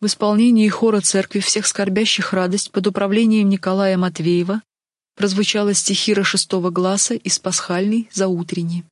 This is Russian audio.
В исполнении хора Церкви всех скорбящих радость под управлением Николая Матвеева прозвучала стихира шестого гласа из пасхальной заутренней.